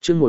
chương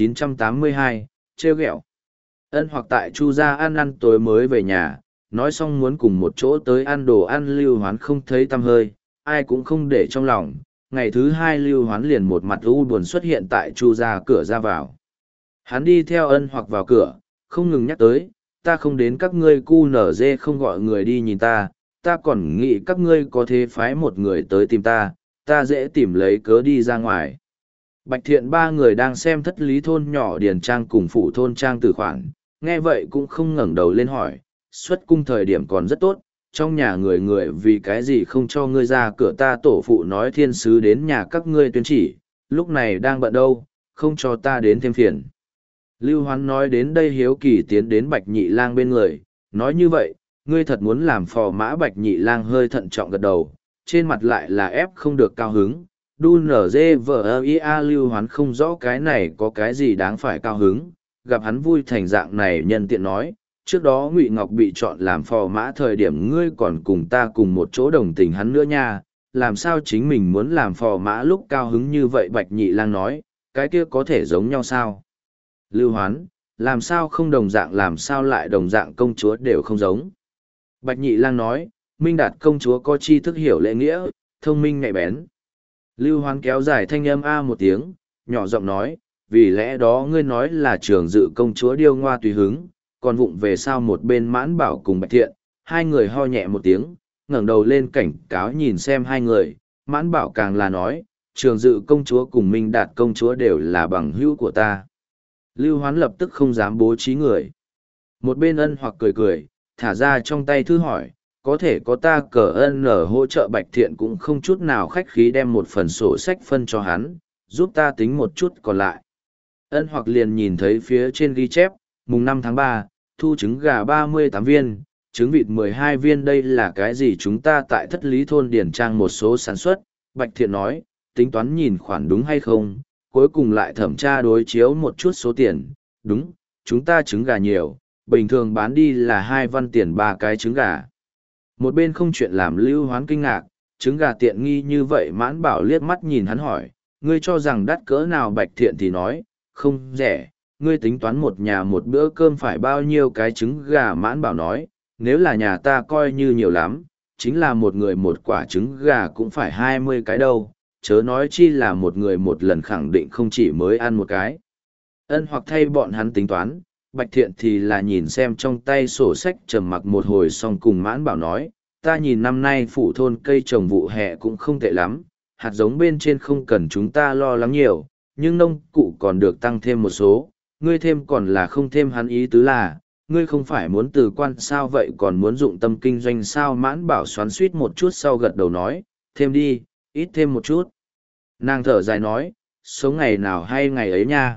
1982, trêu ghẹo. Ân Hoặc tại Chu gia ăn tối mới về nhà, nói xong muốn cùng một chỗ tới ăn đồ ăn. Lưu Hoán không thấy tăm hơi, ai cũng không để trong lòng. Ngày thứ hai Lưu Hoán liền một mặt u buồn xuất hiện tại Chu gia cửa ra vào. Hắn đi theo Ân Hoặc vào cửa, không ngừng nhắc tới, ta không đến các ngươi cu nở dê không gọi người đi nhìn ta, ta còn nghĩ các ngươi có thể phái một người tới tìm ta dễ tìm lấy cớ đi ra ngoài. Bạch Thiện ba người đang xem thất lý thôn nhỏ Điền Trang cùng phụ thôn Trang Tử khoản, nghe vậy cũng không ngẩng đầu lên hỏi, xuất cung thời điểm còn rất tốt, trong nhà người người vì cái gì không cho ngươi ra cửa. Ta tổ phụ nói thiên sứ đến nhà các ngươi tuyên chỉ, lúc này đang bận đâu, không cho ta đến thêm phiền. Lưu Hoán nói đến đây hiếu kỳ tiến đến Bạch Nhị Lang bên người, nói như vậy, ngươi thật muốn làm phò mã. Bạch Nhị Lang hơi thận trọng gật đầu, trên mặt lại là ép không được cao hứng. Đu nở dê vờ ia. Lưu Hoán không rõ cái này có cái gì đáng phải cao hứng, gặp hắn vui thành dạng này nhân tiện nói, trước đó Ngụy Ngọc bị chọn làm phò mã thời điểm ngươi còn cùng ta cùng một chỗ đồng tình hắn nữa nha, làm sao chính mình muốn làm phò mã lúc cao hứng như vậy. Bạch Nhị Lang nói, cái kia có thể giống nhau sao? Lưu Hoán, làm sao không đồng dạng, làm sao lại đồng dạng, công chúa đều không giống. Bạch Nhị Lang nói, Minh Đạt công chúa có tri thức hiểu lễ nghĩa, thông minh nhạy bén. Lưu Hoán kéo dài thanh âm a một tiếng, nhỏ giọng nói, vì lẽ đó ngươi nói là Trường Dự công chúa điêu ngoa tùy hứng, còn vụng về sao. Một bên Mãn Bảo cùng Bạch Thiện, hai người ho nhẹ một tiếng, ngẩng đầu lên cảnh cáo nhìn xem hai người. Mãn Bảo càng là nói, Trường Dự công chúa cùng Minh Đạt công chúa đều là bằng hữu của ta. Lưu Hoán lập tức không dám bố trí người. Một bên Ân Hoặc cười cười, thả ra trong tay thư hỏi, có thể có ta cờ ân ở hỗ trợ. Bạch Thiện cũng không chút nào khách khí đem một phần sổ sách phân cho hắn, giúp ta tính một chút còn lại. Ân Hoặc liền nhìn thấy phía trên ghi chép, mùng 5 tháng 3, thu trứng gà 38 viên, trứng vịt 12 viên. Đây là cái gì? Chúng ta tại thất lý thôn Điền Trang một số sản xuất. Bạch Thiện nói, tính toán nhìn khoản đúng hay không, cuối cùng lại thẩm tra đối chiếu một chút số tiền. Đúng, chúng ta trứng gà nhiều, bình thường bán đi là 2 văn tiền 3 cái trứng gà. Một bên không chuyện làm Lưu Hoán kinh ngạc, trứng gà tiện nghi như vậy. Mãn Bảo liếc mắt nhìn hắn hỏi, ngươi cho rằng đắt cỡ nào? Bạch Thiện thì nói, không rẻ. Ngươi tính toán một nhà một bữa cơm phải bao nhiêu cái trứng gà? Mãn Bảo nói, nếu là nhà ta coi như nhiều lắm, chính là một người một quả trứng gà cũng phải 20 cái đâu, chớ nói chi là một người một lần khẳng định không chỉ mới ăn một cái. Ân Hoặc thay bọn hắn tính toán, Bạch Thiện thì là nhìn xem trong tay sổ sách trầm mặc một hồi xong cùng Mãn Bảo nói, ta nhìn năm nay phủ thôn cây trồng vụ hè cũng không tệ lắm, hạt giống bên trên không cần chúng ta lo lắng nhiều, nhưng nông cụ còn được tăng thêm một số, ngươi thêm còn là không thêm? Hắn ý tứ là, ngươi không phải muốn từ quan sao vậy còn muốn dụng tâm kinh doanh sao? Mãn Bảo xoắn suýt một chút sau gật đầu nói, thêm đi, ít thêm một chút. Nàng thở dài nói, sống ngày nào hay ngày ấy nha.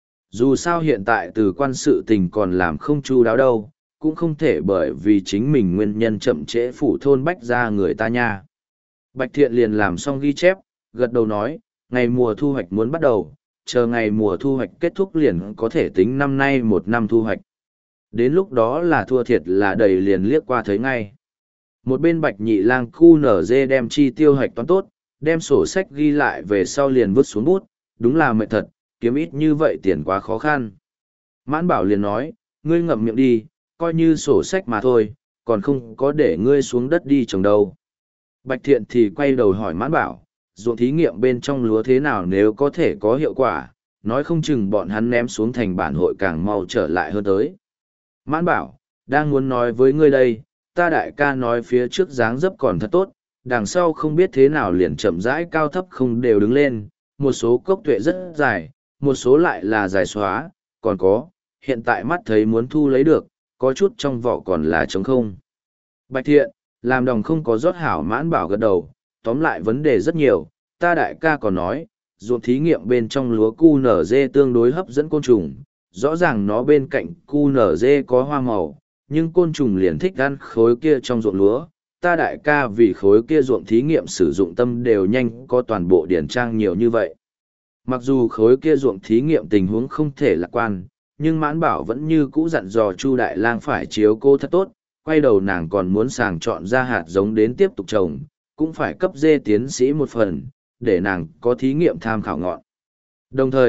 Dù sao hiện tại từ quan sự tình còn làm không chu đáo đâu, cũng không thể bởi vì chính mình nguyên nhân chậm trễ phủ thôn bách ra người ta nha. Bạch Thiện liền làm xong ghi chép, gật đầu nói, ngày mùa thu hoạch muốn bắt đầu, chờ ngày mùa thu hoạch kết thúc liền có thể tính năm nay một năm thu hoạch. Đến lúc đó là thua thiệt là đầy liền liếc qua thấy ngay. Một bên Bạch Nhị Lang cu nở dê đem chi tiêu hoạch toán tốt, đem sổ sách ghi lại về sau liền vứt xuống bút, đúng là mệt thật, kiếm ít như vậy tiền quá khó khăn. Mãn Bảo liền nói, ngươi ngậm miệng đi, coi như sổ sách mà thôi, còn không có để ngươi xuống đất đi trồng đâu. Bạch Thiện thì quay đầu hỏi Mãn Bảo, ruộng thí nghiệm bên trong lúa thế nào, nếu có thể có hiệu quả, nói không chừng bọn hắn ném xuống thành bản hội càng mau trở lại hơn tới. Mãn Bảo, đang muốn nói với ngươi đây, ta đại ca nói phía trước dáng dấp còn thật tốt, đằng sau không biết thế nào liền chậm rãi cao thấp không đều đứng lên, một số cốc tuệ rất dài, một số lại là dài xóa, còn có, hiện tại mắt thấy muốn thu lấy được, có chút trong vỏ còn là trống không. Bạch Thiện, làm đồng không có rót hảo. Mãn Bảo gật đầu, tóm lại vấn đề rất nhiều, ta đại ca còn nói, ruộng thí nghiệm bên trong lúa cu nở dê tương đối hấp dẫn côn trùng, rõ ràng nó bên cạnh cu nở dê có hoa màu, nhưng côn trùng liền thích ăn khối kia trong ruộng lúa. Ta đại ca vì khối kia ruộng thí nghiệm sử dụng tâm đều nhanh có toàn bộ điển trang nhiều như vậy. Mặc dù khối kia ruộng thí nghiệm tình huống không thể lạc quan, nhưng Mãn Bảo vẫn như cũ dặn dò Chu Đại Lang phải chiếu cố thật tốt, quay đầu nàng còn muốn sàng chọn ra hạt giống đến tiếp tục trồng, cũng phải cấp dê tiến sĩ một phần, để nàng có thí nghiệm tham khảo ngọn. Đồng thời,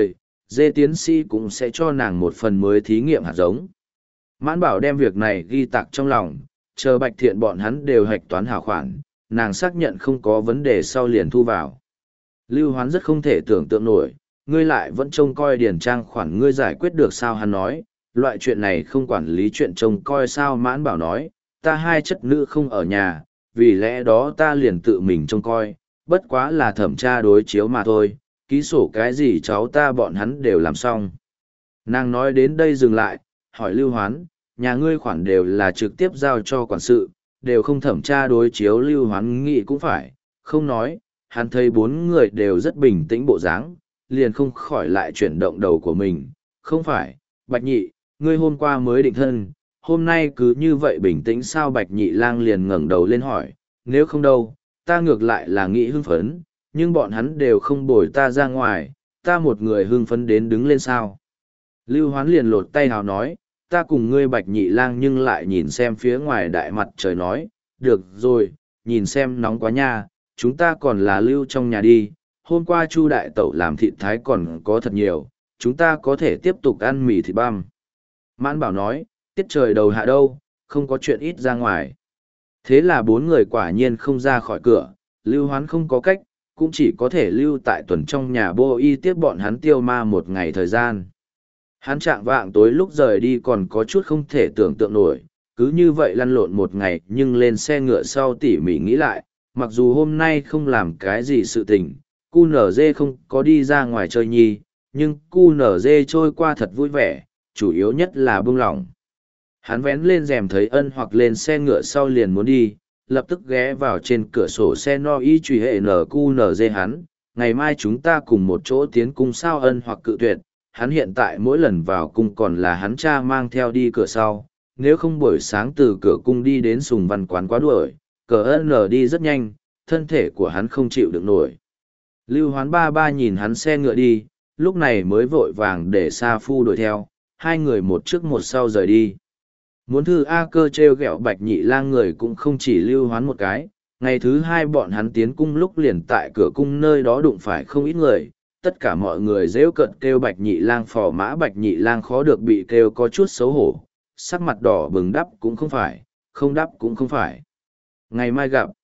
Dê tiến sĩ cũng sẽ cho nàng một phần mới thí nghiệm hạt giống. Mãn Bảo đem việc này ghi tạc trong lòng, chờ Bạch Thiện bọn hắn đều hạch toán hảo khoản, nàng xác nhận không có vấn đề sau liền thu vào. Lưu Hoán rất không thể tưởng tượng nổi, ngươi lại vẫn trông coi điền trang khoản ngươi giải quyết được sao, hắn nói, loại chuyện này không quản lý chuyện trông coi sao. Mãn Bảo nói, ta hai chất nữ không ở nhà, vì lẽ đó ta liền tự mình trông coi, bất quá là thẩm tra đối chiếu mà thôi, ký sổ cái gì cháu ta bọn hắn đều làm xong. Nàng nói đến đây dừng lại, hỏi Lưu Hoán, nhà ngươi khoản đều là trực tiếp giao cho quản sự, đều không thẩm tra đối chiếu. Lưu Hoán nghĩ cũng phải, không nói, hắn thấy bốn người đều rất bình tĩnh bộ dáng, liền không khỏi lại chuyển động đầu của mình. Không phải, Bạch Nhị, ngươi hôm qua mới định thân, hôm nay cứ như vậy bình tĩnh sao? Bạch Nhị Lang liền ngẩng đầu lên hỏi, nếu không đâu, ta ngược lại là nghĩ hưng phấn, nhưng bọn hắn đều không bồi ta ra ngoài, ta một người hưng phấn đến đứng lên sao? Lưu Hoán liền lột tay hào nói, ta cùng ngươi Bạch Nhị Lang nhưng lại nhìn xem phía ngoài đại mặt trời nói, được rồi, nhìn xem nóng quá nha, chúng ta còn là lưu trong nhà đi, hôm qua Chu đại tẩu làm thịt thái còn có thật nhiều, chúng ta có thể tiếp tục ăn mì thịt băm. Mãn Bảo nói, tiết trời đầu hạ đâu, không có chuyện ít ra ngoài. Thế là bốn người quả nhiên không ra khỏi cửa, Lưu Hoán không có cách, cũng chỉ có thể lưu tại tuần trong nhà Bô Y tiếp bọn hắn tiêu ma một ngày thời gian. Hắn trạng vạng tối lúc rời đi còn có chút không thể tưởng tượng nổi, cứ như vậy lăn lộn một ngày nhưng lên xe ngựa sau tỉ mỉ nghĩ lại, mặc dù hôm nay không làm cái gì sự tình, cu nở dê không có đi ra ngoài chơi nhi, nhưng cu nở dê trôi qua thật vui vẻ, chủ yếu nhất là buông lỏng. Hắn vén lên rèm thấy Ân Hoặc lên xe ngựa sau liền muốn đi, lập tức ghé vào trên cửa sổ xe no y truy hệ nở cu nở dê hắn, ngày mai chúng ta cùng một chỗ tiến cung sao? Ân Hoặc cự tuyệt, hắn hiện tại mỗi lần vào cung còn là hắn cha mang theo đi cửa sau, nếu không buổi sáng từ cửa cung đi đến Sùng Văn quán quá đuổi, cờ ân đi rất nhanh, thân thể của hắn không chịu được nổi. Lưu Hoán ba ba nhìn hắn xe ngựa đi, lúc này mới vội vàng để Sa Phu đuổi theo, hai người một trước một sau rời đi. Muốn thư A Cơ treo gẹo Bạch Nhị Lang người cũng không chỉ Lưu Hoán một cái, ngày thứ hai bọn hắn tiến cung lúc liền tại cửa cung nơi đó đụng phải không ít người, tất cả mọi người rêu cợt kêu Bạch Nhị Lang phò mã. Bạch Nhị Lang khó được bị kêu có chút xấu hổ, sắc mặt đỏ bừng, đắp cũng không phải, không đắp cũng không phải. Ngày mai gặp.